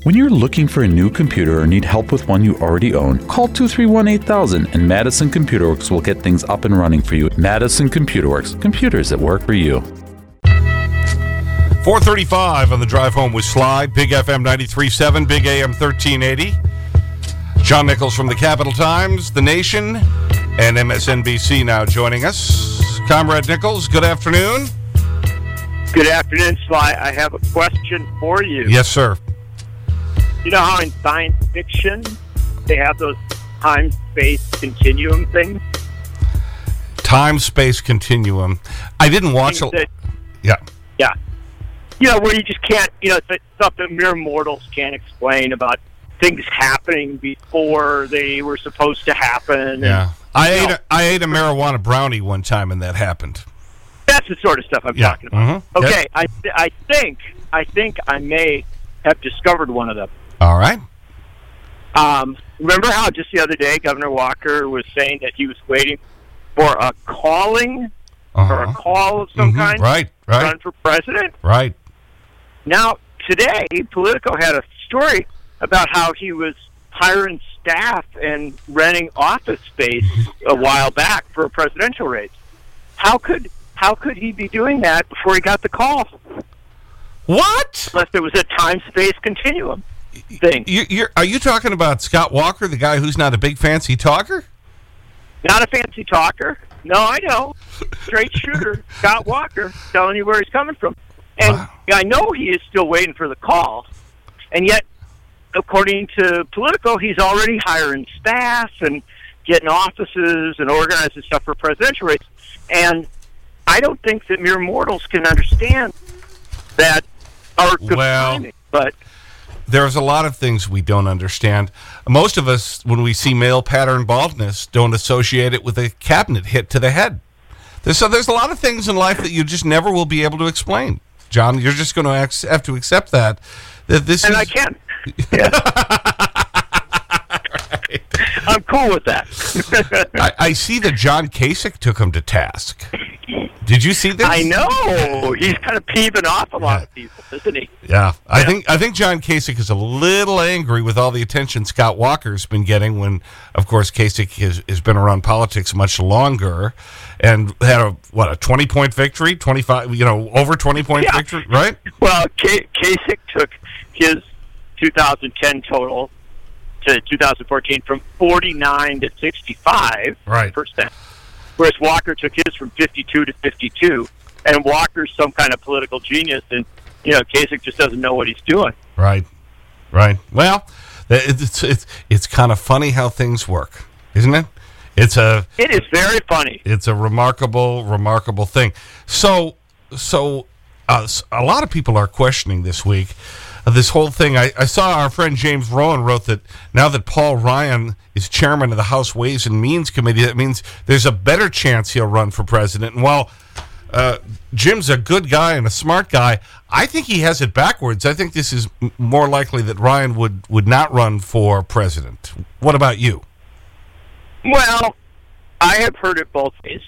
When you're looking for a new computer or need help with one you already own, call 231-8000 and Madison Computer Works will get things up and running for you. Madison Computer Works, computers that work for you. 4:35 on the drive home with Sly, Big FM 93.7, Big AM 1380. John Nichols from the Capital Times, The Nation, and MSNBC now joining us. Comrade Nichols, good afternoon. Good afternoon, Sly. I have a question for you. Yes, sir. You know how in science fiction they have those time-space continuum things? Time-space continuum. I didn't watch it. Yeah. Yeah. You know, where you just can't, you know, it's stuff that mere mortals can't explain about things happening before they were supposed to happen. Yeah. I ate a marijuana brownie one time and that happened. That's the sort of stuff I'm talking about. Mm-hmm. Okay, I think I may have discovered one of them. All right. Remember how just the other day Governor Walker was saying that he was waiting for a calling or a call of some kind to run for president? Right. Now, today, Politico had a story about how he was hiring staff and renting office space a while back for a presidential race. How could he be doing that before he got the call? What? Unless there was a time-space continuum thing. Are you talking about Scott Walker, the guy who's not a big fancy talker? Not a fancy talker. No, I know. Straight shooter, Scott Walker, telling you where he's coming from. And I know he is still waiting for the call. And yet, according to Politico, he's already hiring staff and getting offices and organizing stuff for presidential race. And I don't think that mere mortals can understand that our good timing. But there's a lot of things we don't understand. Most of us, when we see male pattern baldness, don't associate it with a cabinet hit to the head. There's a lot of things in life that you just never will be able to explain. John, you're just going to have to accept that this and is... I can. Yeah. Right. I'm cool with that. I see that John Kasich took him to task. Did you see this? I know. He's kind of peeving off a lot of people, isn't he? Yeah. I think John Kasich is a little angry with all the attention Scott Walker's been getting when, of course, Kasich has been around politics much longer and had a 20-point victory, 25, over 20-point victory, right? Well, Kasich took his 2010 total to 2014 from 49 to 65%. Right. Whereas Walker took his from 52 to 52. And Walker's some kind of political genius, and, Kasich just doesn't know what he's doing. Right. Well, it's kind of funny how things work, isn't it? It is very funny. It's a remarkable thing. So a lot of people are questioning this week this whole thing. I saw our friend James Rowan wrote that now that Paul Ryan is chairman of the House Ways and Means Committee, that means there's a better chance he'll run for president. And while Jim's a good guy and a smart guy, I think he has it backwards. I think this is more likely that Ryan would not run for president. What about you? Well, I have heard it both ways.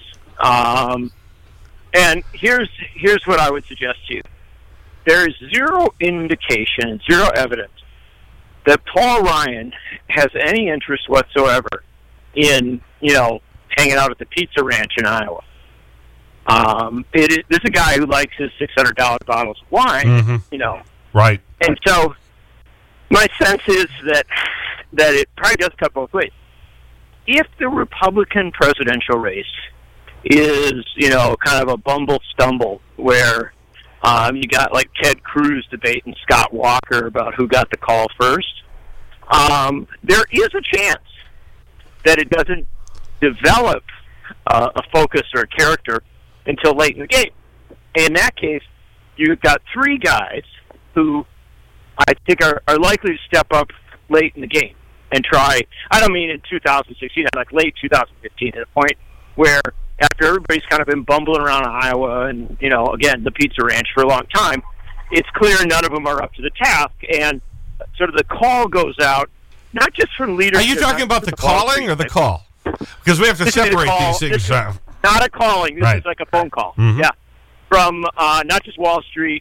And here's what I would suggest to you. There is zero indication, zero evidence that Paul Ryan has any interest whatsoever in, hanging out at the Pizza Ranch in Iowa. This is a guy who likes his $600 bottles of wine, Right. And so my sense is that it probably does cut both ways. If the Republican presidential race is, kind of a bumble-stumble where you got like Ted Cruz debating Scott Walker about who got the call first, there is a chance that it doesn't develop a focus or a character until late in the game. In that case, you've got three guys who I think are likely to step up late in the game and try. I don't mean in 2016, like late 2015, at a point where after everybody's kind of been bumbling around Iowa and, again, the Pizza Ranch for a long time, it's clear none of them are up to the task. And sort of the call goes out, not just from leaders. Are you talking about the calling or the call? Because we have to separate these things out. Not a calling. This is like a phone call. Mm-hmm. Yeah. From not just Wall Street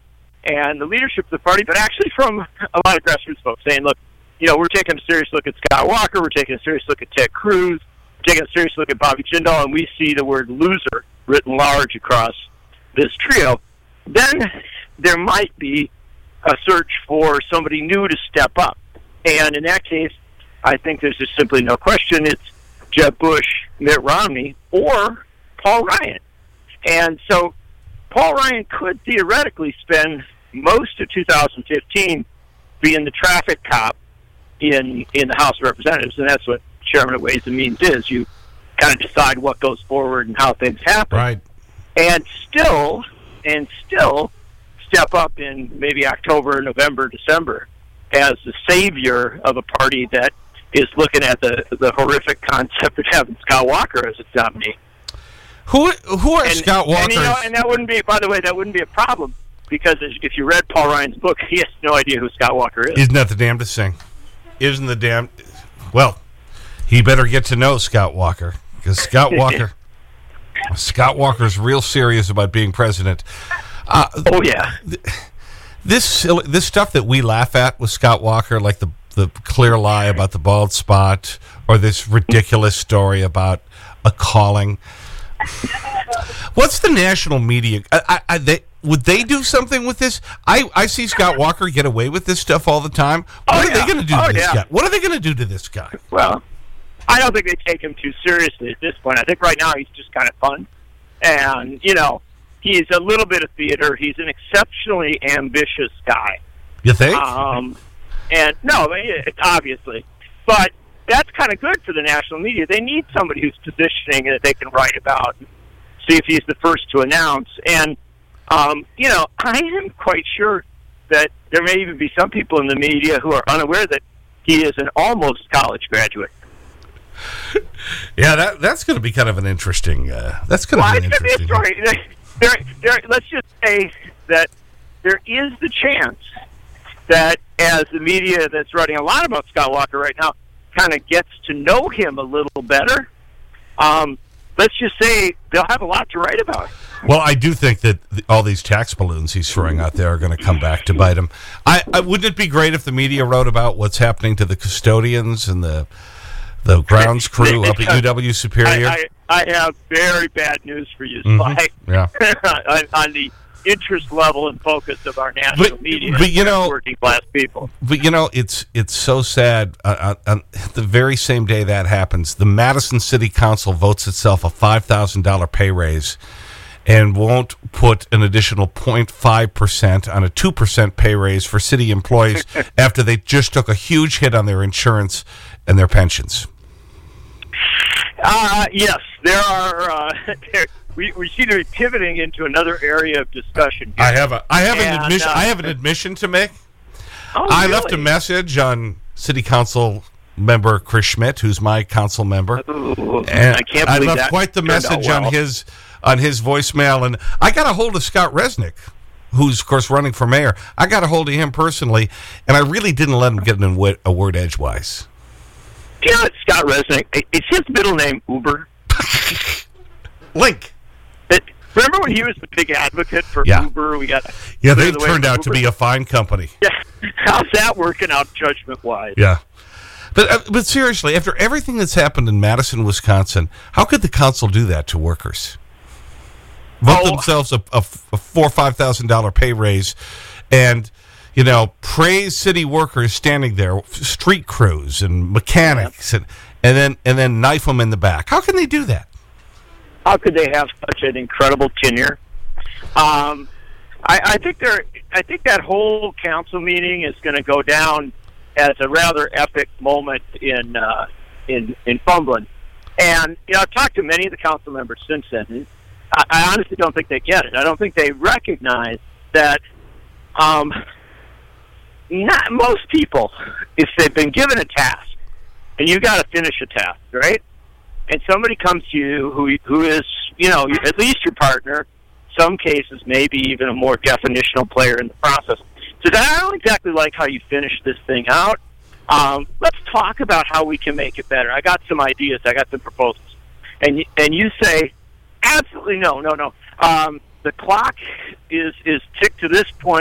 and the leadership of the party, but actually from a lot of grassroots folks saying, look, we're taking a serious look at Scott Walker, we're taking a serious look at Ted Cruz, we're taking a serious look at Bobby Jindal, and we see the word loser written large across this trio. Then there might be a search for somebody new to step up. And in that case, I think there's just simply no question it's Jeb Bush, Mitt Romney, or Paul Ryan. And so Paul Ryan could theoretically spend most of 2015 being the traffic cop in the House of Representatives, and that's what Chairman of Ways and Means is. You kind of decide what goes forward and how things happen. Right. And still step up in maybe October, November, December as the savior of a party that is looking at the horrific concept of having Scott Walker as its nominee. Who are Scott Walker? And that wouldn't be, by the way, that wouldn't be a problem, because if you read Paul Ryan's book, he has no idea who Scott Walker is. Isn't that the damnedest thing? Isn't the damn... Well, he better get to know Scott Walker, because Scott Walker's real serious about being president. Oh, yeah. This stuff that we laugh at with Scott Walker, like the clear lie about the bald spot, or this ridiculous story about a calling. What's the national media? Would they do something with this? I see Scott Walker get away with this stuff all the time. What are they going to do to this guy? What are they going to do to this guy? Well, I don't think they take him too seriously at this point. I think right now he's just kind of fun. And, he's a little bit of theater. He's an exceptionally ambitious guy. You think? And no, obviously. But that's kind of good for the national media. They need somebody who's positioning that they can write about, see if he's the first to announce. And, I am quite sure that there may even be some people in the media who are unaware that he is an almost college graduate. Yeah, that's going to be kind of an interesting. That's going to be an interesting story. Let's just say that there is the chance that as the media that's writing a lot about Scott Walker right now kind of gets to know him a little better, let's just say they'll have a lot to write about. Well, I do think that all these tax balloons he's throwing out there are going to come back to bite him. Wouldn't it be great if the media wrote about what's happening to the custodians and the grounds crew up at UW Superior? I have very bad news for you, Spike. Yeah. on the interest level and focus of our national media, but working class people. But it's so sad. On the very same day that happens, the Madison City Council votes itself a $5,000 pay raise, and won't put an additional 0.5% on a 2% pay raise for city employees after they just took a huge hit on their insurance and their pensions. Yes, there are. We seem to be pivoting into another area of discussion here. I have an admission to make. Oh, I really? left a message on City Council member Chris Schmidt, who's my council member. Ooh, and I can't believe I left that quite the message well. on his voicemail, and I got a hold of Scott Resnick, who's, of course, running for mayor. I got a hold of him personally, and I really didn't let him get in a word edgewise. Do you know Scott Resnick? Is his middle name Uber? Link. Remember when he was the big advocate for Uber? They've turned out to be a fine company. Yeah, how's that working out judgment-wise? Yeah. But seriously, after everything that's happened in Madison, Wisconsin, how could the council do that to workers? Vote themselves a $4,000 or $5,000 pay raise, and praise city workers standing there, street crews and mechanics, and then knife them in the back. How can they do that? How could they have such an incredible tenure? I think that whole council meeting is going to go down as a rather epic moment in Fumbling. And I've talked to many of the council members since then. And I honestly don't think they get it. I don't think they recognize that. Not most people, if they've been given a task, and you got to finish a task, right? And somebody comes to you who is, at least your partner, some cases maybe even a more definitional player in the process. So I don't exactly like how you finish this thing out. Let's talk about how we can make it better. I got some ideas. I got some proposals. And you say, absolutely no. The clock is ticked to this point.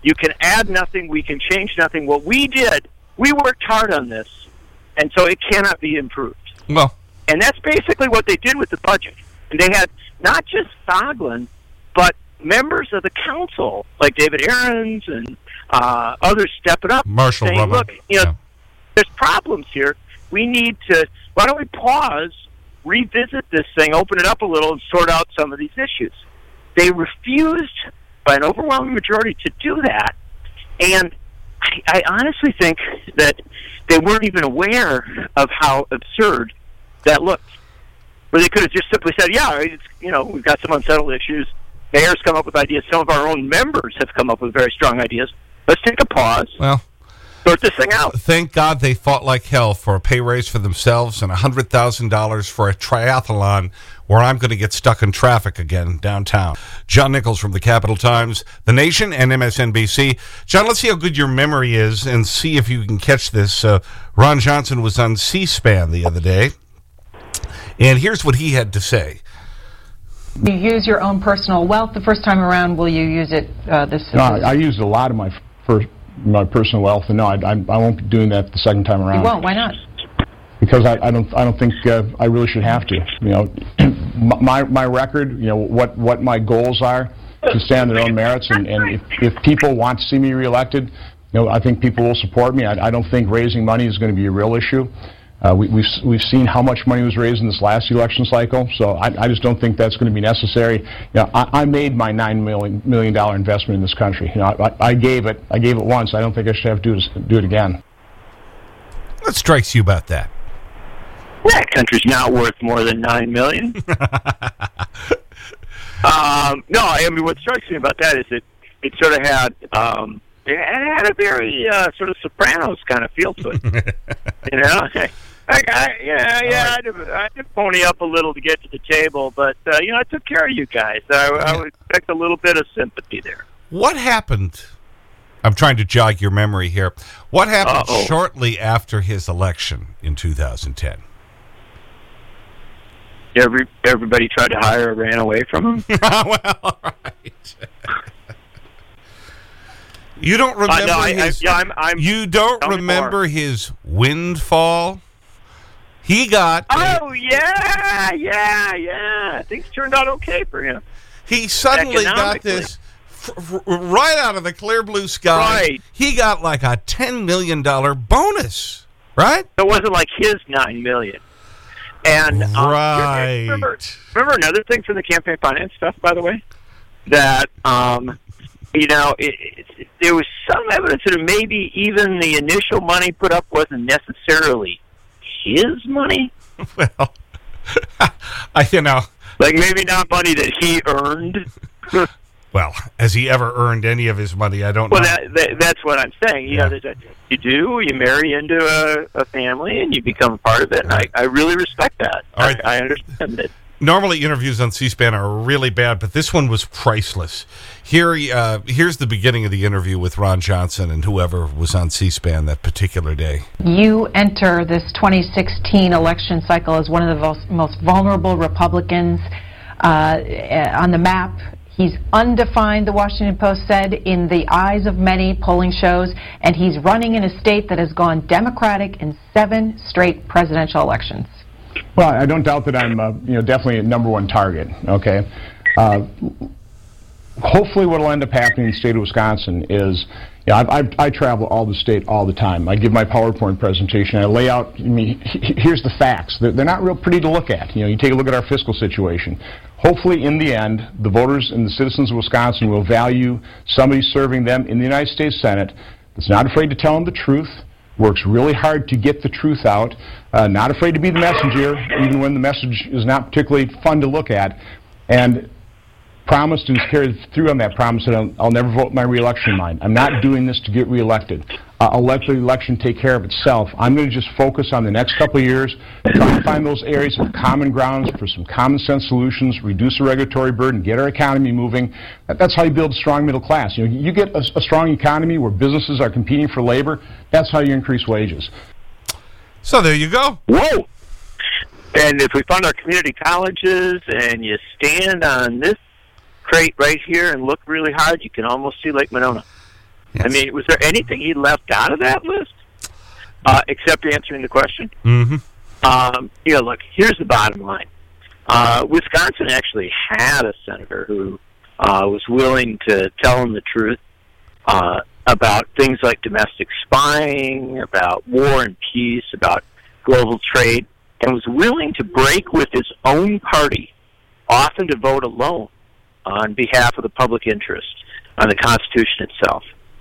You can add nothing. We can change nothing. What we did, we worked hard on this, and so it cannot be improved. Well, and that's basically what they did with the budget. And they had not just Soglin, but members of the council, like David Aarons and others stepping up, Marshall saying, Rubber. look, there's problems here. We need to, why don't we pause, revisit this thing, open it up a little, and sort out some of these issues. They refused by an overwhelming majority to do that. And I honestly think that they weren't even aware of how absurd that looked. Where they could have just simply said, yeah, we've got some unsettled issues. Mayor's come up with ideas. Some of our own members have come up with very strong ideas. Let's take a pause. Well, sort this thing out. Thank God they fought like hell for a pay raise for themselves and $100,000 for a triathlon where I'm going to get stuck in traffic again downtown. John Nichols from the Capital Times, The Nation, and MSNBC. John, let's see how good your memory is and see if you can catch this. Ron Johnson was on C-SPAN the other day, and here's what he had to say. You use your own personal wealth the first time around. Will you use it I used a lot of my personal wealth, and no, I won't be doing that the second time around. You won't? Why not? Because I don't think I really should have to. My record, what my goals are, to stand on their own merits, and if people want to see me reelected, I think people will support me. I don't think raising money is going to be a real issue. We've seen how much money was raised in this last election cycle, so I just don't think that's going to be necessary. I made my $9 million investment in this country. I gave it once. I don't think I should have to do it again. What strikes you about that? That country's not worth more than $9 million. No, I mean, what strikes me about that is it sort of had it had a very sort of Sopranos kind of feel to it. I did pony up a little to get to the table, but I took care of you guys. I would expect a little bit of sympathy there. What happened? I'm trying to jog your memory here. What happened shortly after his election in 2010? Everybody tried to hire or ran away from him. Well, all right. You don't remember you don't remember his windfall? He got... Oh, yeah. Things turned out okay for him. He suddenly got this right out of the clear blue sky. Right. He got like a $10 million bonus, right? It wasn't like his $9 million. And right. Remember another thing from the campaign finance stuff, by the way? That, there was some evidence that maybe even the initial money put up wasn't necessarily his money. Well, like maybe not money that he earned. Well, has he ever earned any of his money? I don't know. Well, that's what I'm saying. You marry into a family and you become a part of it. And I really respect that. All right. I understand it. Normally, interviews on C-SPAN are really bad, but this one was priceless. Here's the beginning of the interview with Ron Johnson and whoever was on C-SPAN that particular day. You enter this 2016 election cycle as one of the most vulnerable Republicans on the map. He's undefined, the Washington Post said, in the eyes of many, polling shows, and he's running in a state that has gone Democratic in 7 straight presidential elections. Well, I don't doubt that I'm, definitely a number one target. Okay, hopefully, what will end up happening in the state of Wisconsin is, I travel all the state all the time. I give my PowerPoint presentation. I lay out. Here's the facts. They're not real pretty to look at. You take a look at our fiscal situation. Hopefully, in the end, the voters and the citizens of Wisconsin will value somebody serving them in the United States Senate that's not afraid to tell them the truth, works really hard to get the truth out, not afraid to be the messenger, even when the message is not particularly fun to look at, and promised and carried through on that promise that I'll never vote my reelection line. I'm not doing this to get reelected. I'll let the election take care of itself. I'm going to just focus on the next couple of years, try to find those areas of common grounds for some common sense solutions, reduce the regulatory burden, get our economy moving. That's how you build a strong middle class. You get a strong economy where businesses are competing for labor. That's how you increase wages. So there you go. Whoa! And if we fund our community colleges and you stand on this crate right here and look really hard, you can almost see Lake Monona. I mean, was there anything he left out of that list except answering the question? Look, here's the bottom line. Wisconsin actually had a senator who was willing to tell him the truth about things like domestic spying, about war and peace, about global trade, and was willing to break with his own party, often to vote alone on behalf of the public interest, on the Constitution itself.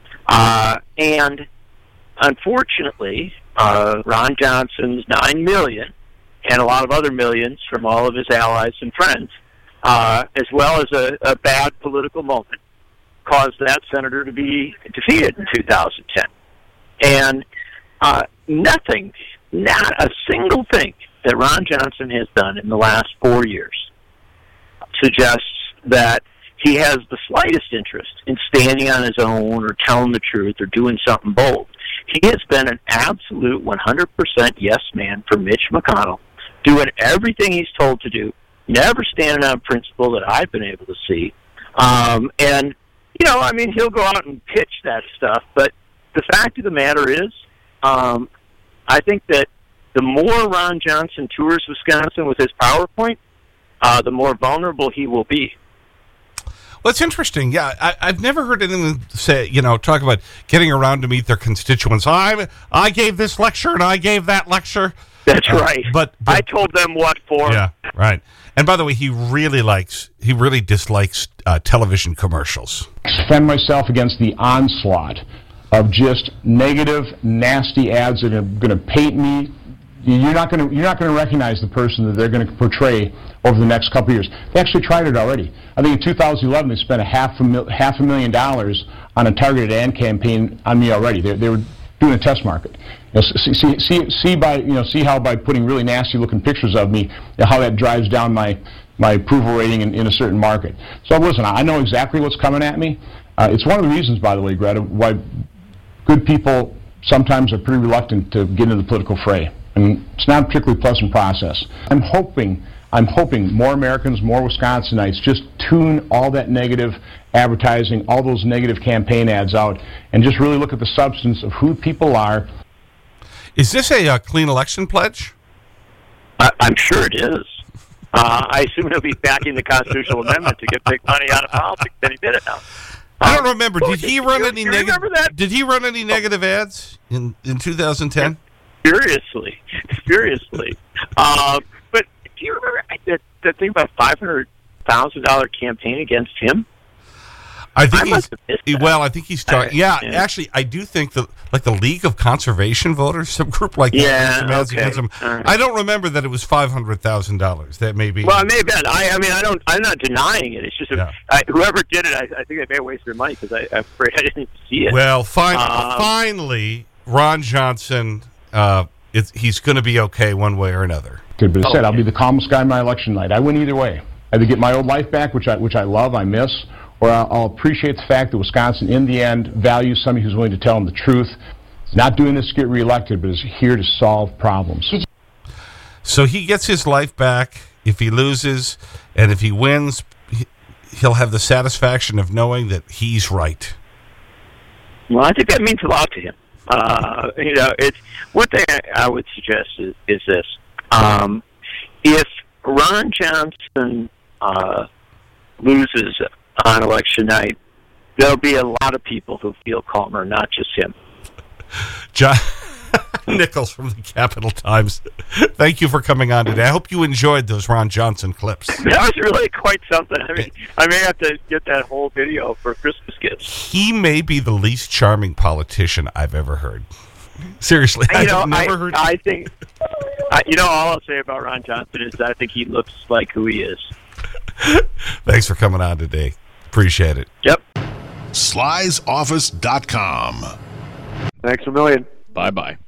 And unfortunately, Ron Johnson's $9 million and a lot of other millions from all of his allies and friends, as well as a bad political moment, caused that senator to be defeated in 2010. And nothing, not a single thing that Ron Johnson has done in the last 4 years suggests that he has the slightest interest in standing on his own or telling the truth or doing something bold. He has been an absolute 100% yes man for Mitch McConnell, doing everything he's told to do, never standing on principle that I've been able to see. And, I mean, he'll go out and pitch that stuff, but the fact of the matter is, I think that the more Ron Johnson tours Wisconsin with his PowerPoint, the more vulnerable he will be. Well, it's interesting. Yeah, I've never heard anyone say, talk about getting around to meet their constituents. I gave this lecture and I gave that lecture. That's right. But I told them what for. Yeah, right. And by the way, he really dislikes television commercials. Defend myself against the onslaught of just negative, nasty ads that are going to paint me. You're not going to recognize the person that they're going to portray over the next couple of years. They actually tried it already. I think in 2011 they spent $500,000 on a targeted ad campaign on me already. They were doing a test market. See how by putting really nasty looking pictures of me, how that drives down my approval rating in a certain market. So listen, I know exactly what's coming at me. It's one of the reasons, by the way, Greta, why good people sometimes are pretty reluctant to get into the political fray. And it's not a particularly pleasant process. I'm hoping more Americans, more Wisconsinites just tune all that negative advertising, all those negative campaign ads out, and just really look at the substance of who people are. Is this a clean election pledge? I'm sure it is. I assume he'll be backing the constitutional amendment to get big money out of politics. Then he did it now. I don't remember. Did he run any negative? Did he run any negative ads in 2010? Furiously. But do you remember that thing about $500,000 campaign against him? I think he's talking. Yeah, actually, I do think that, like the League of Conservation Voters, some group like that. Against him. Right. I don't remember that it was $500,000. That may be. Well, it may have been. I'm not denying it. It's just whoever did it, I think they may have wasted their money because I'm afraid I didn't see it. Well, finally, Ron Johnson. He's going to be okay one way or another. Good, but as I said, I'll be the calmest guy on my election night. I win either way. Either get my old life back, which I love, I miss, or I'll appreciate the fact that Wisconsin, in the end, values somebody who's willing to tell them the truth. He's not doing this to get reelected, but is here to solve problems. So he gets his life back if he loses, and if he wins, he'll have the satisfaction of knowing that he's right. Well, I think that means a lot to him. It's one thing I would suggest is this: if Ron Johnson loses on election night, there'll be a lot of people who feel calmer, not just him. John Nichols from the Capital Times, thank you for coming on today. I hope you enjoyed those Ron Johnson clips. That was really quite something. I mean, I may have to get that whole video for Christmas gifts. He may be the least charming politician I've ever heard. Seriously, I've never heard. I think, all I'll say about Ron Johnson is that I think he looks like who he is. Thanks for coming on today. Appreciate it. Yep. Sly'sOffice.com. Thanks a million. Bye-bye.